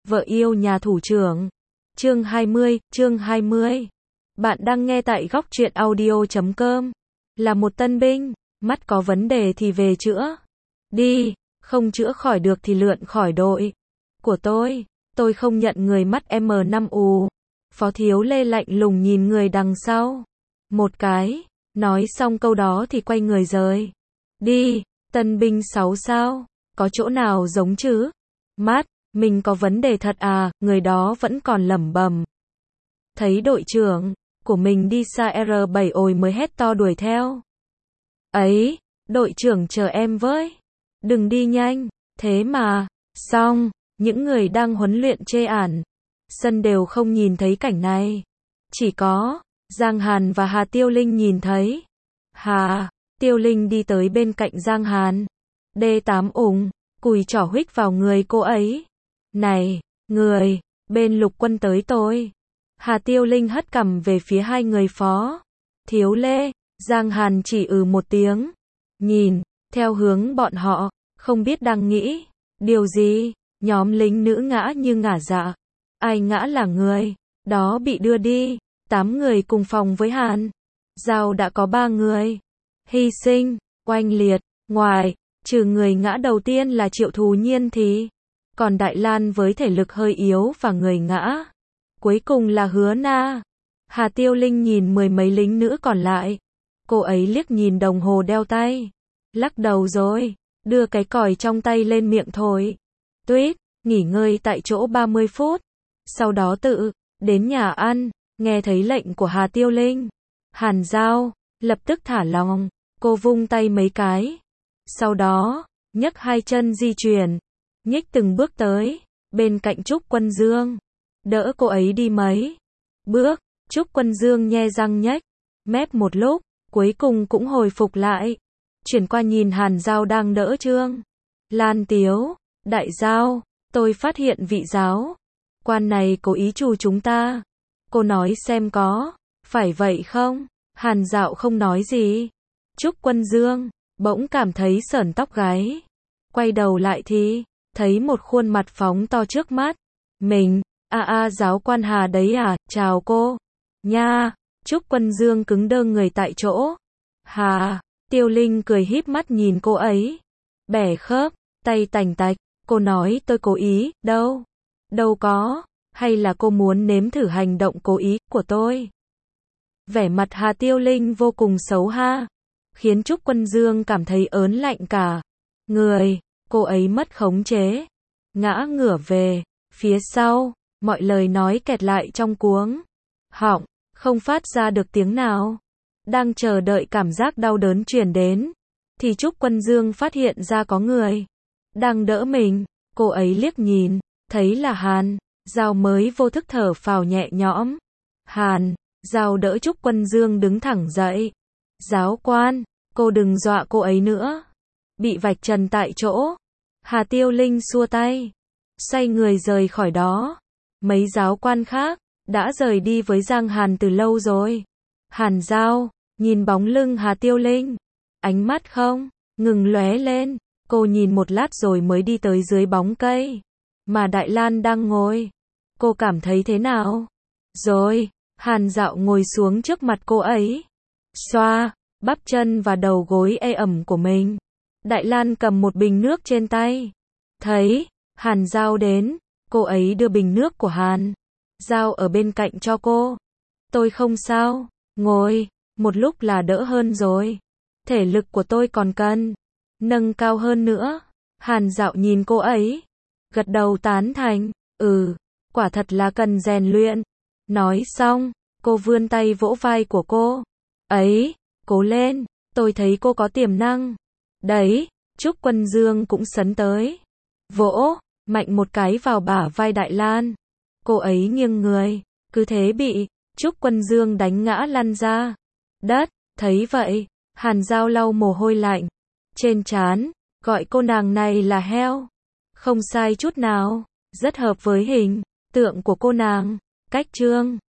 Vợ yêu nhà thủ trưởng. Chương 20. Bạn đang nghe tại góc truyện audio.com. Là một tân binh, mắt có vấn đề thì về chữa. Đi, không chữa khỏi được thì lượn khỏi đội. Của tôi không nhận người mắt M5U. Phó Thiếu Lê lạnh lùng nhìn người đằng sau. Một cái, nói xong câu đó thì quay người rời. Đi, tân binh 6 sao, có chỗ nào giống chứ? Mắt, mình có vấn đề thật à, người đó vẫn còn lẩm bẩm. Thấy đội trưởng của mình đi xa R7 ồi mới hét to đuổi theo. Ấy, đội trưởng chờ em với. Đừng đi nhanh, thế mà. Xong, những người đang huấn luyện chê ản. Sân đều không nhìn thấy cảnh này. Chỉ có Giang Hàn và Hà Tiêu Linh nhìn thấy. Hà Tiêu Linh đi tới bên cạnh Giang Hàn. D8 ủng, cùi trỏ huých vào người cô ấy. Này, người, bên Lục Quân tới tôi. Hà Tiêu Linh hất cằm về phía hai người Phó Thiếu Lê. Giang Hàn chỉ một tiếng. Nhìn theo hướng bọn họ, không biết đang nghĩ điều gì. Nhóm lính nữ ngã như ngả dạ. Ai ngã là người đó bị đưa đi. 8 người cùng phòng với Hàn Giao đã có 3 người hy sinh, oanh liệt. Ngoài trừ người ngã đầu tiên là Triệu Thù Nhiên thì còn Đại Lan với thể lực hơi yếu và người ngã cuối cùng là Hứa Na. Hà Tiêu Linh nhìn mười mấy lính nữ còn lại. Cô ấy liếc nhìn đồng hồ đeo tay, lắc đầu rồi đưa cái còi trong tay lên miệng thổi. Tuyết, nghỉ ngơi tại chỗ 30 phút. Sau đó tự đến nhà ăn. Nghe thấy lệnh của Hà Tiêu Linh, Hàn Giao lập tức thả lỏng. Cô vung tay mấy cái. Sau đó nhấc hai chân di chuyển, nhích từng bước tới bên cạnh Trúc Quân Dương, đỡ cô ấy đi mấy bước. Trúc Quân Dương nhe răng nhếch mép một lúc, cuối cùng cũng hồi phục lại, chuyển qua nhìn Hàn Giao đang đỡ Trương Lan Tiếu. Đại Giao, tôi phát hiện vị giáo quan này cố ý trù chúng ta. Cô nói xem có phải vậy không? Hàn Dạo không nói gì. Trúc Quân Dương bỗng cảm thấy sởn tóc gáy. Quay đầu lại thì thấy một khuôn mặt phóng to trước mắt mình. Giáo quan Hà đấy à, chào cô nha. Trúc Quân Dương cứng đơ người tại chỗ. Hà Tiêu Linh cười híp mắt nhìn cô ấy, bẻ khớp tay tành tạch. Cô nói tôi cố ý, đâu có. Hay là cô muốn nếm thử hành động cố ý của tôi? Vẻ mặt Hà Tiêu Linh vô cùng xấu ha, khiến Trúc Quân Dương cảm thấy ớn lạnh cả người. Cô ấy mất khống chế, ngã ngửa về phía sau, mọi lời nói kẹt lại trong cuống họng, không phát ra được tiếng nào. Đang chờ đợi cảm giác đau đớn truyền đến, thì Trúc Quân Dương phát hiện ra có người đang đỡ mình. Cô ấy liếc nhìn, thấy là Hàn Giao mới vô thức thở phào nhẹ nhõm. Hàn Giao đỡ Trúc Quân Dương đứng thẳng dậy. Giáo quan, cô đừng dọa cô ấy nữa. Bị vạch trần tại chỗ. Hà Tiêu Linh xua tay, xoay người rời khỏi đó. Mấy giáo quan khác đã rời đi với Giang Hàn từ lâu rồi. Hàn Giao nhìn bóng lưng Hà Tiêu Linh, ánh mắt không ngừng lóe lên. Cô nhìn một lát rồi mới đi tới dưới bóng cây mà Đại Lan đang ngồi. Cô cảm thấy thế nào rồi? Hàn Dạo ngồi xuống trước mặt cô ấy, xoa bắp chân và đầu gối ê ẩm của mình. Đại Lan cầm một bình nước trên tay. Thấy Hàn Giao đến, cô ấy đưa bình nước của Hàn Giao ở bên cạnh cho cô. Tôi không sao, ngồi một lúc là đỡ hơn rồi. Thể lực của tôi còn cần nâng cao hơn nữa. Hàn Dạo nhìn cô ấy, gật đầu tán thành. Quả thật là cần rèn luyện. Nói xong, cô vươn tay vỗ vai của cô ấy. Cố lên, tôi thấy cô có tiềm năng đấy. Trúc Quân Dương cũng sấn tới, vỗ mạnh một cái vào bả vai Đại Lan. Cô ấy nghiêng người, cứ thế bị Trúc Quân Dương đánh ngã lăn ra đất. Thấy vậy, Hàn Giao lau mồ hôi lạnh trên trán, gọi cô nàng này là heo. Không sai chút nào, rất hợp với hình tượng của cô nàng. Cách Trương